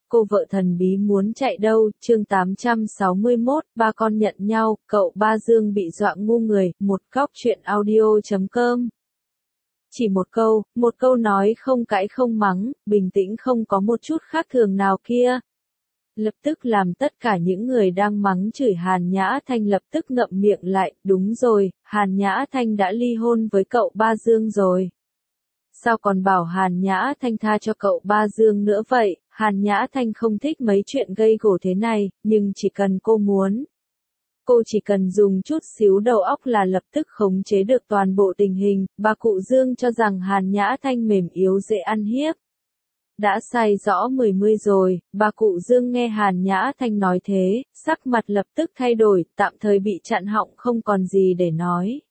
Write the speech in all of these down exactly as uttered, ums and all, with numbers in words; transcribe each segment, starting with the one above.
Cô vợ thần bí muốn chạy đâu, chương tám trăm sáu mươi mốt, ba con nhận nhau, cậu ba Dương bị dọa ngu người, một góc truyện audio chấm com. Chỉ một câu, một câu nói không cãi không mắng, bình tĩnh không có một chút khác thường nào kia. Lập tức làm tất cả những người đang mắng chửi Hàn Nhã Thanh lập tức ngậm miệng lại, đúng rồi, Hàn Nhã Thanh đã ly hôn với cậu ba Dương rồi. Sao còn bảo Hàn Nhã Thanh tha cho cậu ba Dương nữa vậy? Hàn Nhã Thanh không thích mấy chuyện gây gổ thế này, nhưng chỉ cần cô muốn. Cô chỉ cần dùng chút xíu đầu óc là lập tức khống chế được toàn bộ tình hình, bà cụ Dương cho rằng Hàn Nhã Thanh mềm yếu dễ ăn hiếp. Đã sai rõ mười mươi rồi, bà cụ Dương nghe Hàn Nhã Thanh nói thế, sắc mặt lập tức thay đổi, tạm thời bị chặn họng không còn gì để nói.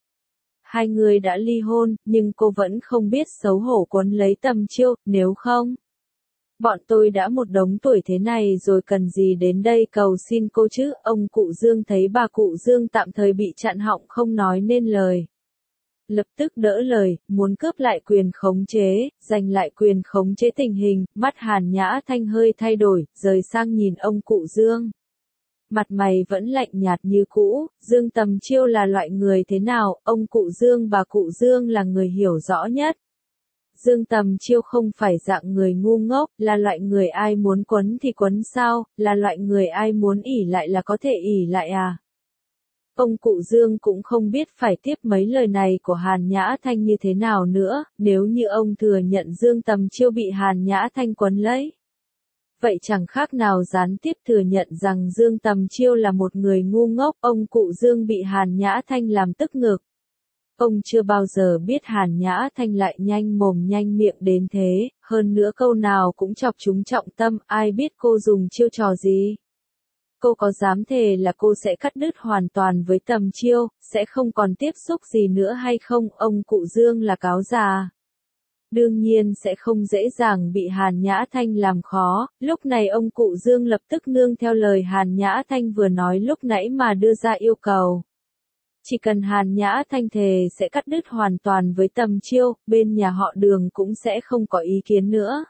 Hai người đã ly hôn, nhưng cô vẫn không biết xấu hổ quấn lấy Tầm Chiêu, nếu không. Bọn tôi đã một đống tuổi thế này rồi cần gì đến đây cầu xin cô chứ, ông cụ Dương thấy bà cụ Dương tạm thời bị chặn họng không nói nên lời. Lập tức đỡ lời, muốn cướp lại quyền khống chế, giành lại quyền khống chế tình hình, mắt Hàn Nhã Thanh hơi thay đổi, rời sang nhìn ông cụ Dương. Mặt mày vẫn lạnh nhạt như cũ, Dương Tầm Chiêu là loại người thế nào, ông cụ Dương bà cụ Dương là người hiểu rõ nhất. Dương Tầm Chiêu không phải dạng người ngu ngốc, là loại người ai muốn quấn thì quấn sao, là loại người ai muốn ỉ lại là có thể ỉ lại à. Ông cụ Dương cũng không biết phải tiếp mấy lời này của Hàn Nhã Thanh như thế nào nữa, nếu như ông thừa nhận Dương Tầm Chiêu bị Hàn Nhã Thanh quấn lấy. Vậy chẳng khác nào gián tiếp thừa nhận rằng Dương Tầm Chiêu là một người ngu ngốc, ông cụ Dương bị Hàn Nhã Thanh làm tức ngực. Ông chưa bao giờ biết Hàn Nhã Thanh lại nhanh mồm nhanh miệng đến thế, hơn nữa câu nào cũng chọc chúng trọng tâm, ai biết cô dùng chiêu trò gì. Cô có dám thề là cô sẽ cắt đứt hoàn toàn với Tầm Chiêu, sẽ không còn tiếp xúc gì nữa hay không, ông cụ Dương là cáo già. Đương nhiên sẽ không dễ dàng bị Hàn Nhã Thanh làm khó, lúc này ông cụ Dương lập tức nương theo lời Hàn Nhã Thanh vừa nói lúc nãy mà đưa ra yêu cầu. Chỉ cần Hàn Nhã Thanh thề sẽ cắt đứt hoàn toàn với Tầm Chiêu, bên nhà họ Đường cũng sẽ không có ý kiến nữa.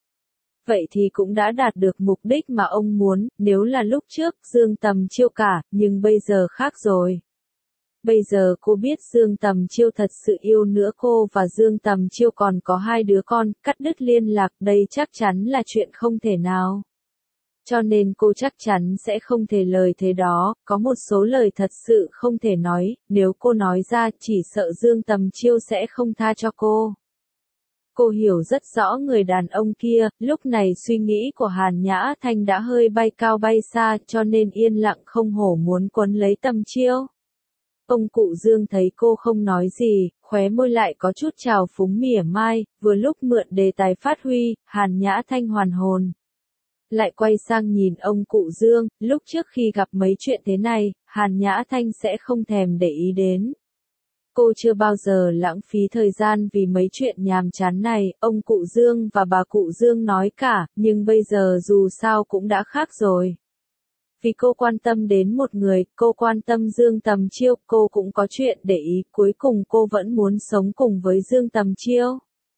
Vậy thì cũng đã đạt được mục đích mà ông muốn, nếu là lúc trước Dương Tầm Chiêu cả, nhưng bây giờ khác rồi. Bây giờ cô biết Dương Tầm Chiêu thật sự yêu nữa cô và Dương Tầm Chiêu còn có hai đứa con, cắt đứt liên lạc đây chắc chắn là chuyện không thể nào. Cho nên cô chắc chắn sẽ không thể lời thế đó, có một số lời thật sự không thể nói, nếu cô nói ra chỉ sợ Dương Tầm Chiêu sẽ không tha cho cô. Cô hiểu rất rõ người đàn ông kia, lúc này suy nghĩ của Hàn Nhã Thanh đã hơi bay cao bay xa cho nên yên lặng không hổ muốn quấn lấy Tầm Chiêu. Ông cụ Dương thấy cô không nói gì, khóe môi lại có chút trào phúng mỉa mai, vừa lúc mượn đề tài phát huy, Hàn Nhã Thanh hoàn hồn. Lại quay sang nhìn ông cụ Dương, lúc trước khi gặp mấy chuyện thế này, Hàn Nhã Thanh sẽ không thèm để ý đến. Cô chưa bao giờ lãng phí thời gian vì mấy chuyện nhàm chán này, ông cụ Dương và bà cụ Dương nói cả, nhưng bây giờ dù sao cũng đã khác rồi. Vì cô quan tâm đến một người, cô quan tâm Dương Tầm Chiêu, cô cũng có chuyện để ý, cuối cùng cô vẫn muốn sống cùng với Dương Tầm Chiêu.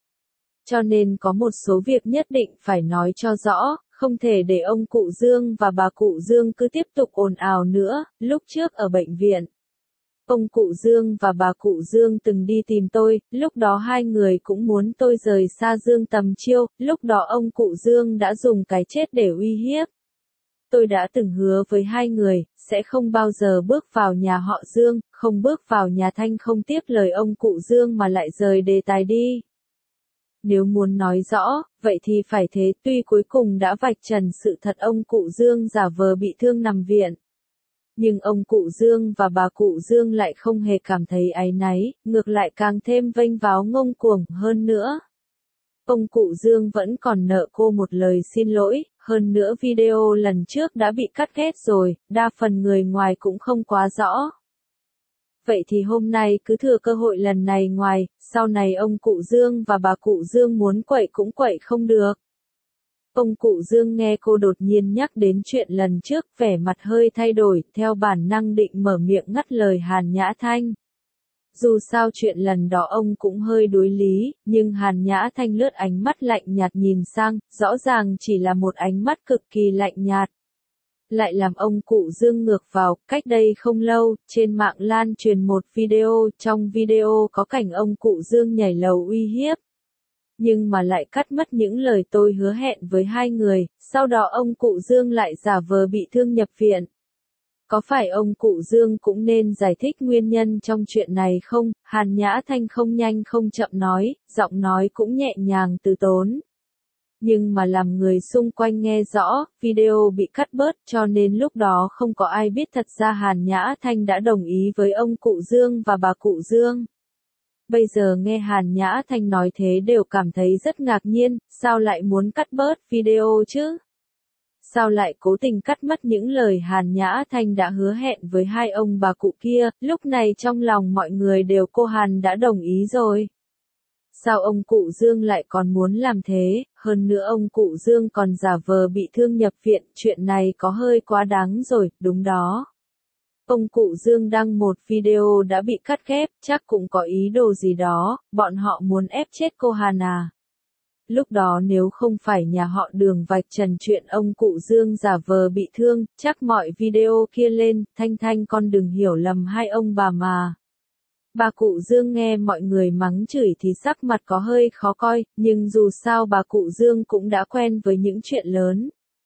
Cho nên có một số việc nhất định phải nói cho rõ, không thể để ông cụ Dương và bà cụ Dương cứ tiếp tục ồn ào nữa, lúc trước ở bệnh viện. Ông cụ Dương và bà cụ Dương từng đi tìm tôi, lúc đó hai người cũng muốn tôi rời xa Dương Tầm Chiêu, lúc đó ông cụ Dương đã dùng cái chết để uy hiếp. Tôi đã từng hứa với hai người, sẽ không bao giờ bước vào nhà họ Dương, không bước vào nhà Thanh không tiếp lời ông cụ Dương mà lại rời đề tài đi. Nếu muốn nói rõ, vậy thì phải thế, tuy cuối cùng đã vạch trần sự thật ông cụ Dương giả vờ bị thương nằm viện. Nhưng ông cụ Dương và bà cụ Dương lại không hề cảm thấy áy náy, ngược lại càng thêm vênh váo ngông cuồng hơn nữa. Ông cụ Dương vẫn còn nợ cô một lời xin lỗi, hơn nữa video lần trước đã bị cắt ghép rồi, đa phần người ngoài cũng không quá rõ. Vậy thì hôm nay cứ thừa cơ hội lần này ngoài, sau này ông cụ Dương và bà cụ Dương muốn quậy cũng quậy không được. Ông cụ Dương nghe cô đột nhiên nhắc đến chuyện lần trước, vẻ mặt hơi thay đổi, theo bản năng định mở miệng ngắt lời Hàn Nhã Thanh. Dù sao chuyện lần đó ông cũng hơi đối lý, nhưng Hàn Nhã Thanh lướt ánh mắt lạnh nhạt nhìn sang, rõ ràng chỉ là một ánh mắt cực kỳ lạnh nhạt. Lại làm ông cụ Dương ngược vào. Cách đây không lâu, trên mạng lan truyền một video, trong video có cảnh ông cụ Dương nhảy lầu uy hiếp. Nhưng mà lại cắt mất những lời tôi hứa hẹn với hai người, sau đó ông cụ Dương lại giả vờ bị thương nhập viện. Có phải ông cụ Dương cũng nên giải thích nguyên nhân trong chuyện này không? Hàn Nhã Thanh không nhanh không chậm nói, giọng nói cũng nhẹ nhàng từ tốn. Nhưng mà làm người xung quanh nghe rõ, video bị cắt bớt cho nên lúc đó không có ai biết thật ra Hàn Nhã Thanh đã đồng ý với ông cụ Dương và bà cụ Dương. Bây giờ nghe Hàn Nhã Thanh nói thế đều cảm thấy rất ngạc nhiên, sao lại muốn cắt bớt video chứ? Sao lại cố tình cắt mất những lời Hàn Nhã Thanh đã hứa hẹn với hai ông bà cụ kia, lúc này trong lòng mọi người đều cô Hàn đã đồng ý rồi. Sao ông cụ Dương lại còn muốn làm thế, hơn nữa ông cụ Dương còn giả vờ bị thương nhập viện, chuyện này có hơi quá đáng rồi, đúng đó. Ông cụ Dương đăng một video đã bị cắt ghép, chắc cũng có ý đồ gì đó, bọn họ muốn ép chết cô Hàn à. Lúc đó nếu không phải nhà họ Đường vạch trần chuyện ông cụ Dương giả vờ bị thương, chắc mọi video kia lên, Thanh Thanh con đừng hiểu lầm hai ông bà mà. Bà cụ Dương nghe mọi người mắng chửi thì sắc mặt có hơi khó coi, nhưng dù sao bà cụ Dương cũng đã quen với những chuyện lớn.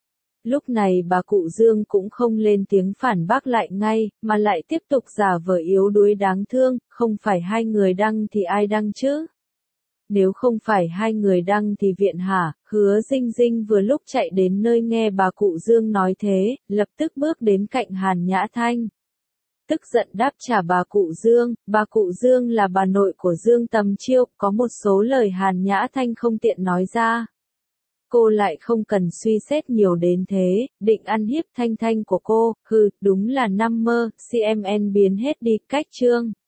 Lúc này bà cụ Dương cũng không lên tiếng phản bác lại ngay, mà lại tiếp tục giả vờ yếu đuối đáng thương, không phải hai người đăng thì ai đăng chứ? Nếu không phải hai người đăng thì viện hả? Hứa Dinh Dinh vừa lúc chạy đến nơi nghe bà cụ Dương nói thế, lập tức bước đến cạnh Hàn Nhã Thanh. Tức giận đáp trả bà cụ Dương, bà cụ Dương là bà nội của Dương Tầm Chiêu, có một số lời Hàn Nhã Thanh không tiện nói ra. Cô lại không cần suy xét nhiều đến thế, định ăn hiếp Thanh Thanh của cô, hừ, đúng là năm mơ, xê em en biến hết đi, cách chương.